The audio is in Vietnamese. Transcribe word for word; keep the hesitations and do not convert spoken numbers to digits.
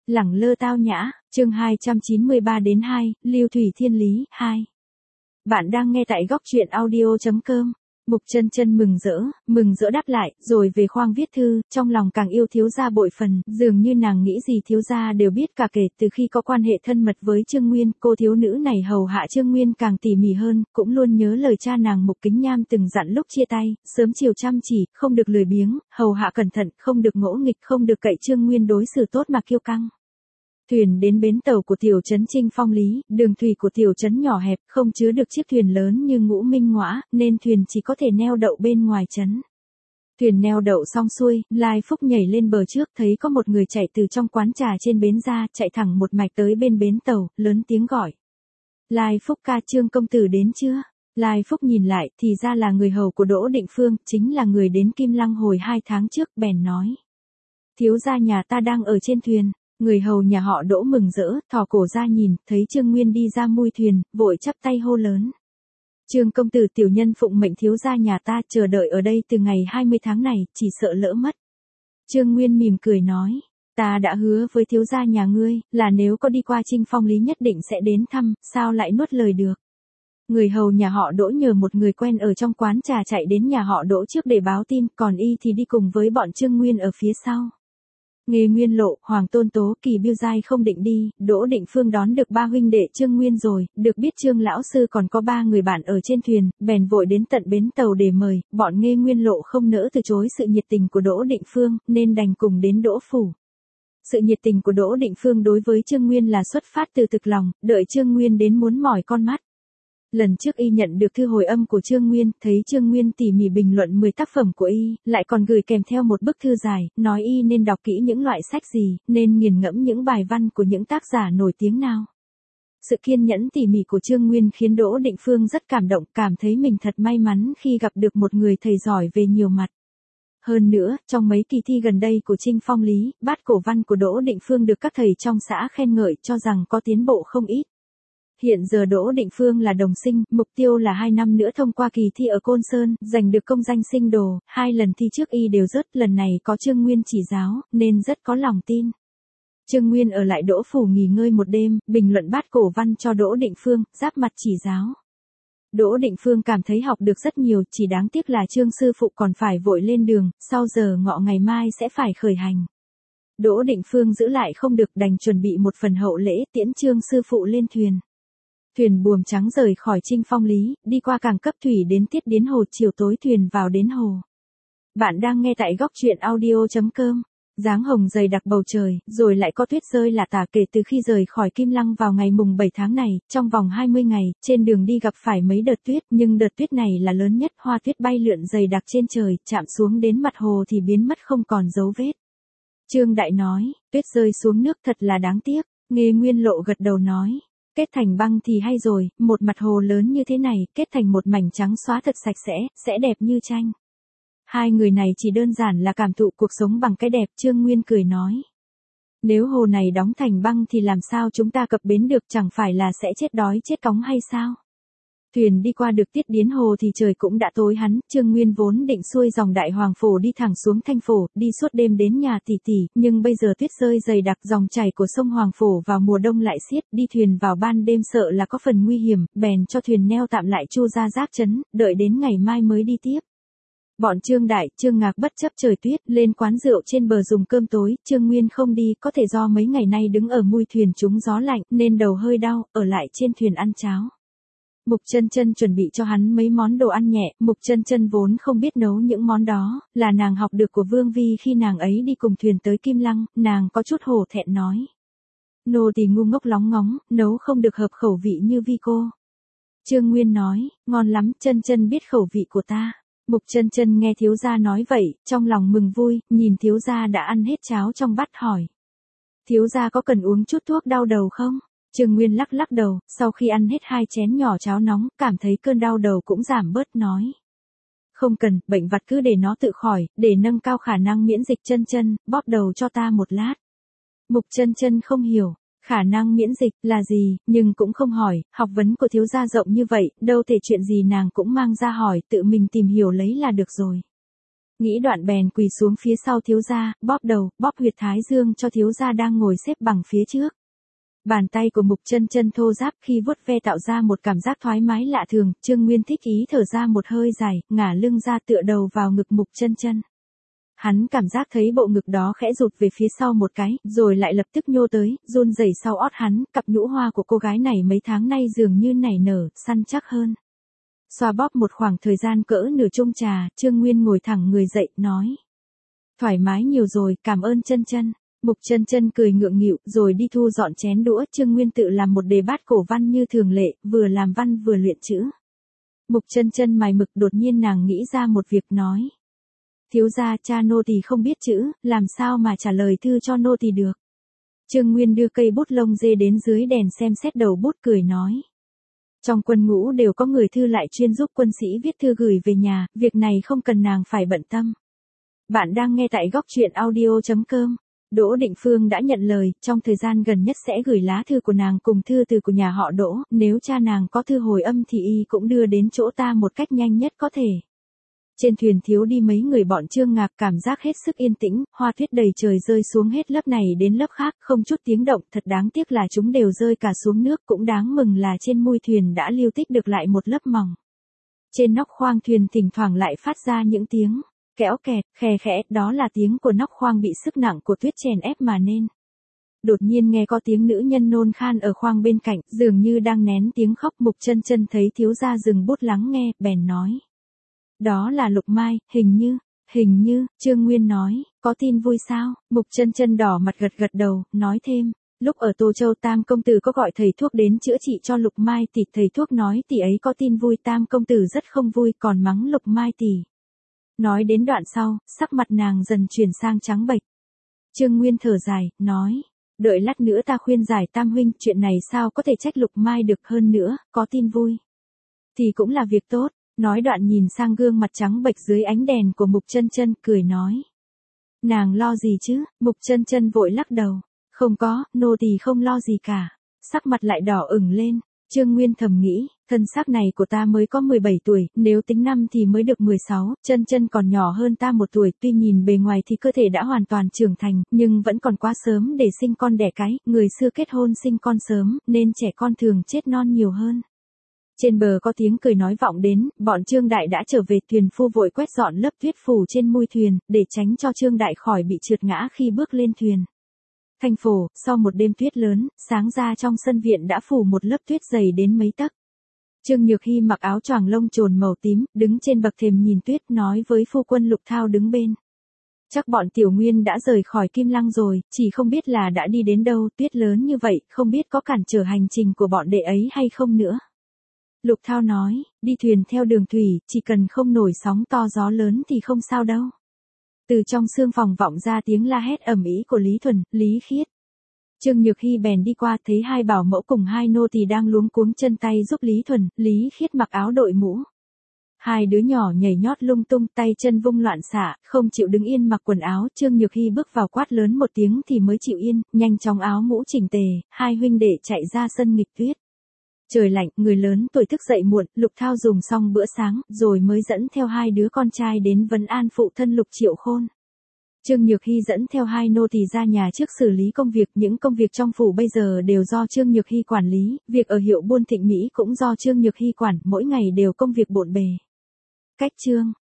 Lẳng lơ tao nhã, chương hai trăm chín mươi ba đến hai, Lưu Thủy Thiên Lý, hai. Bạn đang nghe tại góc truyện audio chấm com. Mục Chân Chân mừng rỡ, mừng rỡ đáp lại, rồi về khoang viết thư, trong lòng càng yêu thiếu gia bội phần, dường như nàng nghĩ gì thiếu gia đều biết cả kể từ khi có quan hệ thân mật với Trương Nguyên, cô thiếu nữ này hầu hạ Trương Nguyên càng tỉ mỉ hơn, cũng luôn nhớ lời cha nàng Mục Kính Nham từng dặn lúc chia tay, sớm chiều chăm chỉ, không được lười biếng, hầu hạ cẩn thận, không được ngỗ nghịch, không được cậy Trương Nguyên đối xử tốt mà kiêu căng. Thuyền đến bến tàu của tiểu trấn Trinh Phong Lý, đường thủy của tiểu trấn nhỏ hẹp, không chứa được chiếc thuyền lớn như Ngũ Minh Ngõa, nên thuyền chỉ có thể neo đậu bên ngoài trấn. Thuyền neo đậu xong xuôi, Lai Phúc nhảy lên bờ trước, thấy có một người chạy từ trong quán trà trên bến ra, chạy thẳng một mạch tới bên bến tàu, lớn tiếng gọi. Lai Phúc ca, Trương công tử đến chưa? Lai Phúc nhìn lại, thì ra là người hầu của Đỗ Định Phương, chính là người đến Kim Lăng hồi hai tháng trước, bèn nói. Thiếu gia nhà ta đang ở trên thuyền. Người hầu nhà họ Đỗ mừng rỡ, thò cổ ra nhìn, thấy Trương Nguyên đi ra mui thuyền, vội chắp tay hô lớn. Trương công tử, tiểu nhân phụng mệnh thiếu gia nhà ta chờ đợi ở đây từ ngày hai mươi tháng này, chỉ sợ lỡ mất. Trương Nguyên mỉm cười nói, ta đã hứa với thiếu gia nhà ngươi, là nếu có đi qua Trinh Phong Lý nhất định sẽ đến thăm, sao lại nuốt lời được. Người hầu nhà họ Đỗ nhờ một người quen ở trong quán trà chạy đến nhà họ Đỗ trước để báo tin, còn y thì đi cùng với bọn Trương Nguyên ở phía sau. Nghề Nguyên Lộ, Hoàng Tôn Tố, Kỳ Biêu Giai không định đi, Đỗ Định Phương đón được ba huynh đệ Trương Nguyên rồi, được biết Trương lão sư còn có ba người bạn ở trên thuyền, bèn vội đến tận bến tàu để mời, bọn Nghê Nguyên Lộ không nỡ từ chối sự nhiệt tình của Đỗ Định Phương, nên đành cùng đến Đỗ phủ. Sự nhiệt tình của Đỗ Định Phương đối với Trương Nguyên là xuất phát từ thực lòng, đợi Trương Nguyên đến muốn mỏi con mắt. Lần trước y nhận được thư hồi âm của Trương Nguyên, thấy Trương Nguyên tỉ mỉ bình luận mười tác phẩm của y, lại còn gửi kèm theo một bức thư dài, nói y nên đọc kỹ những loại sách gì, nên nghiền ngẫm những bài văn của những tác giả nổi tiếng nào. Sự kiên nhẫn tỉ mỉ của Trương Nguyên khiến Đỗ Định Phương rất cảm động, cảm thấy mình thật may mắn khi gặp được một người thầy giỏi về nhiều mặt. Hơn nữa, trong mấy kỳ thi gần đây của Trinh Phong Lý, bát cổ văn của Đỗ Định Phương được các thầy trong xã khen ngợi, cho rằng có tiến bộ không ít. Hiện giờ Đỗ Định Phương là đồng sinh, mục tiêu là hai năm nữa thông qua kỳ thi ở Côn Sơn, giành được công danh sinh đồ, hai lần thi trước y đều rớt, lần này có Trương Nguyên chỉ giáo, nên rất có lòng tin. Trương Nguyên ở lại Đỗ phủ nghỉ ngơi một đêm, bình luận bát cổ văn cho Đỗ Định Phương, giáp mặt chỉ giáo. Đỗ Định Phương cảm thấy học được rất nhiều, chỉ đáng tiếc là Trương sư phụ còn phải vội lên đường, sau giờ ngọ ngày mai sẽ phải khởi hành. Đỗ Định Phương giữ lại không được, đành chuẩn bị một phần hậu lễ tiễn Trương sư phụ lên thuyền. Thuyền buồm trắng rời khỏi Trinh Phong Lý, đi qua cảng Cấp Thủy đến Tiết Điến Hồ, chiều tối thuyền vào đến hồ. Bạn đang nghe tại góc truyện audio chấm com. Dáng hồng dày đặc bầu trời, rồi lại có tuyết rơi lả tả kể từ khi rời khỏi Kim Lăng vào ngày mùng bảy tháng này, trong vòng hai mươi ngày, trên đường đi gặp phải mấy đợt tuyết, nhưng đợt tuyết này là lớn nhất, hoa tuyết bay lượn dày đặc trên trời, chạm xuống đến mặt hồ thì biến mất không còn dấu vết. Trương Đại nói, tuyết rơi xuống nước thật là đáng tiếc. Nghê Nguyên Lộ gật đầu nói. Kết thành băng thì hay rồi, một mặt hồ lớn như thế này, kết thành một mảnh trắng xóa thật sạch sẽ, sẽ đẹp như tranh. Hai người này chỉ đơn giản là cảm thụ cuộc sống bằng cái đẹp, Trương Nguyên cười nói. Nếu hồ này đóng thành băng thì làm sao chúng ta cập bến được, chẳng phải là sẽ chết đói chết cóng hay sao? Thuyền đi qua được Tiết Điến Hồ thì trời cũng đã tối hắn, Trương Nguyên vốn định xuôi dòng Đại Hoàng Phổ đi thẳng xuống Thanh Phổ, đi suốt đêm đến nhà tỷ tỷ, nhưng bây giờ tuyết rơi dày đặc, dòng chảy của sông Hoàng Phổ vào mùa đông lại xiết, đi thuyền vào ban đêm sợ là có phần nguy hiểm, bèn cho thuyền neo tạm lại Chu ra Giác trấn, đợi đến ngày mai mới đi tiếp. Bọn Trương Đại, Trương Ngạc bất chấp trời tuyết, lên quán rượu trên bờ dùng cơm tối, Trương Nguyên không đi, có thể do mấy ngày nay đứng ở mui thuyền trúng gió lạnh, nên đầu hơi đau, ở lại trên thuyền ăn cháo. Mục Chân Chân chuẩn bị cho hắn mấy món đồ ăn nhẹ, Mục Chân Chân vốn không biết nấu những món đó, là nàng học được của Vương Vi khi nàng ấy đi cùng thuyền tới Kim Lăng, nàng có chút hổ thẹn nói. Nô tỳ ngu ngốc lóng ngóng, nấu không được hợp khẩu vị như Vi cô. Trương Nguyên nói, ngon lắm, Chân Chân biết khẩu vị của ta. Mục Chân Chân nghe thiếu gia nói vậy, trong lòng mừng vui, nhìn thiếu gia đã ăn hết cháo trong bát hỏi. Thiếu gia có cần uống chút thuốc đau đầu không? Trương Nguyên lắc lắc đầu, sau khi ăn hết hai chén nhỏ cháo nóng, cảm thấy cơn đau đầu cũng giảm bớt nói. Không cần, bệnh vặt cứ để nó tự khỏi, để nâng cao khả năng miễn dịch. Chân Chân, bóp đầu cho ta một lát. Mục Chân Chân không hiểu, khả năng miễn dịch là gì, nhưng cũng không hỏi, học vấn của thiếu gia rộng như vậy, đâu thể chuyện gì nàng cũng mang ra hỏi, tự mình tìm hiểu lấy là được rồi. Nghĩ đoạn bèn quỳ xuống phía sau thiếu gia, bóp đầu, bóp huyệt thái dương cho thiếu gia đang ngồi xếp bằng phía trước. Bàn tay của Mục Chân Chân thô ráp khi vuốt ve tạo ra một cảm giác thoải mái lạ thường, Trương Nguyên thích ý thở ra một hơi dài, ngả lưng ra tựa đầu vào ngực Mục Chân Chân. Hắn cảm giác thấy bộ ngực đó khẽ rụt về phía sau một cái, rồi lại lập tức nhô tới, run rẩy sau ót hắn, cặp nhũ hoa của cô gái này mấy tháng nay dường như nảy nở, săn chắc hơn. Xoa bóp một khoảng thời gian cỡ nửa chung trà, Trương Nguyên ngồi thẳng người dậy, nói. Thoải mái nhiều rồi, cảm ơn Chân Chân. Mục Chân Chân cười ngượng nghịu, rồi đi thu dọn chén đũa, Trương Nguyên tự làm một đề bát cổ văn như thường lệ, vừa làm văn vừa luyện chữ. Mục Chân Chân mài mực, đột nhiên nàng nghĩ ra một việc nói. Thiếu gia, cha nô tỳ không biết chữ, làm sao mà trả lời thư cho nô tỳ được. Trương Nguyên đưa cây bút lông dê đến dưới đèn xem xét đầu bút cười nói. Trong quân ngũ đều có người thư lại chuyên giúp quân sĩ viết thư gửi về nhà, việc này không cần nàng phải bận tâm. Bạn đang nghe tại góc truyện audio chấm com. Đỗ Định Phương đã nhận lời, trong thời gian gần nhất sẽ gửi lá thư của nàng cùng thư từ của nhà họ Đỗ, nếu cha nàng có thư hồi âm thì y cũng đưa đến chỗ ta một cách nhanh nhất có thể. Trên thuyền thiếu đi mấy người bọn Trương Ngạc, cảm giác hết sức yên tĩnh, hoa tuyết đầy trời rơi xuống hết lớp này đến lớp khác, không chút tiếng động, thật đáng tiếc là chúng đều rơi cả xuống nước, cũng đáng mừng là trên mui thuyền đã lưu tích được lại một lớp mỏng. Trên nóc khoang thuyền thỉnh thoảng lại phát ra những tiếng kéo kẹt, khe khẽ, đó là tiếng của nóc khoang bị sức nặng của tuyết chèn ép mà nên. Đột nhiên nghe có tiếng nữ nhân nôn khan ở khoang bên cạnh, dường như đang nén tiếng khóc. Mục Chân Chân thấy thiếu gia dừng bút lắng nghe, bèn nói. Đó là Lục Mai, hình như, hình như, Trương Nguyên nói, có tin vui sao? Mục Chân Chân đỏ mặt gật gật đầu, nói thêm, lúc ở Tô Châu Tam công tử có gọi thầy thuốc đến chữa trị cho Lục Mai tỷ, thầy thuốc nói tỷ ấy có tin vui, Tam công tử rất không vui, còn mắng Lục Mai tỷ. Nói đến đoạn sau, sắc mặt nàng dần chuyển sang trắng bệch. Trương Nguyên thở dài, nói, đợi lát nữa ta khuyên giải Tam huynh, chuyện này sao có thể trách Lục Mai được, hơn nữa, có tin vui thì cũng là việc tốt. Nói đoạn nhìn sang gương mặt trắng bệch dưới ánh đèn của Mục Chân Chân, cười nói. Nàng lo gì chứ? Mục Chân Chân vội lắc đầu. Không có, nô tỳ không lo gì cả. Sắc mặt lại đỏ ửng lên. Trương Nguyên thầm nghĩ, thân xác này của ta mới có mười bảy tuổi, nếu tính năm thì mới được mười sáu, Chân Chân còn nhỏ hơn ta một tuổi, tuy nhìn bề ngoài thì cơ thể đã hoàn toàn trưởng thành, nhưng vẫn còn quá sớm để sinh con đẻ cái, người xưa kết hôn sinh con sớm, nên trẻ con thường chết non nhiều hơn. Trên bờ có tiếng cười nói vọng đến, bọn Trương Đại đã trở về, thuyền phu vội quét dọn lớp tuyết phủ trên mui thuyền, để tránh cho Trương Đại khỏi bị trượt ngã khi bước lên thuyền. Thành Phổ, sau một đêm tuyết lớn, sáng ra trong sân viện đã phủ một lớp tuyết dày đến mấy tấc. Trương Nhược Hy mặc áo choàng lông trồn màu tím, đứng trên bậc thềm nhìn tuyết, nói với phu quân Lục Thao đứng bên. Chắc bọn Tiểu Nguyên đã rời khỏi Kim Lăng rồi, chỉ không biết là đã đi đến đâu, tuyết lớn như vậy, không biết có cản trở hành trình của bọn đệ ấy hay không nữa. Lục Thao nói, đi thuyền theo đường thủy, chỉ cần không nổi sóng to gió lớn thì không sao đâu. Từ trong sương phòng vọng ra tiếng la hét ầm ĩ của Lý Thuần, Lý Khiết. Trương Nhược Hy bèn đi qua, thấy hai bảo mẫu cùng hai nô tỳ đang luống cuống chân tay giúp Lý Thuần, Lý Khiết mặc áo đội mũ. Hai đứa nhỏ nhảy nhót lung tung, tay chân vung loạn xạ, không chịu đứng yên mặc quần áo. Trương Nhược Hy bước vào quát lớn một tiếng thì mới chịu yên, nhanh chóng áo mũ chỉnh tề, hai huynh đệ chạy ra sân nghịch tuyết. Trời lạnh, người lớn tuổi thức dậy muộn, Lục Thao dùng xong bữa sáng, rồi mới dẫn theo hai đứa con trai đến vấn an phụ thân Lục Triệu Khôn. Trương Nhược Hy dẫn theo hai nô tỳ ra nhà trước xử lý công việc, những công việc trong phủ bây giờ đều do Trương Nhược Hy quản lý, việc ở hiệu buôn Thịnh Mỹ cũng do Trương Nhược Hy quản, mỗi ngày đều công việc bộn bề. Cách chương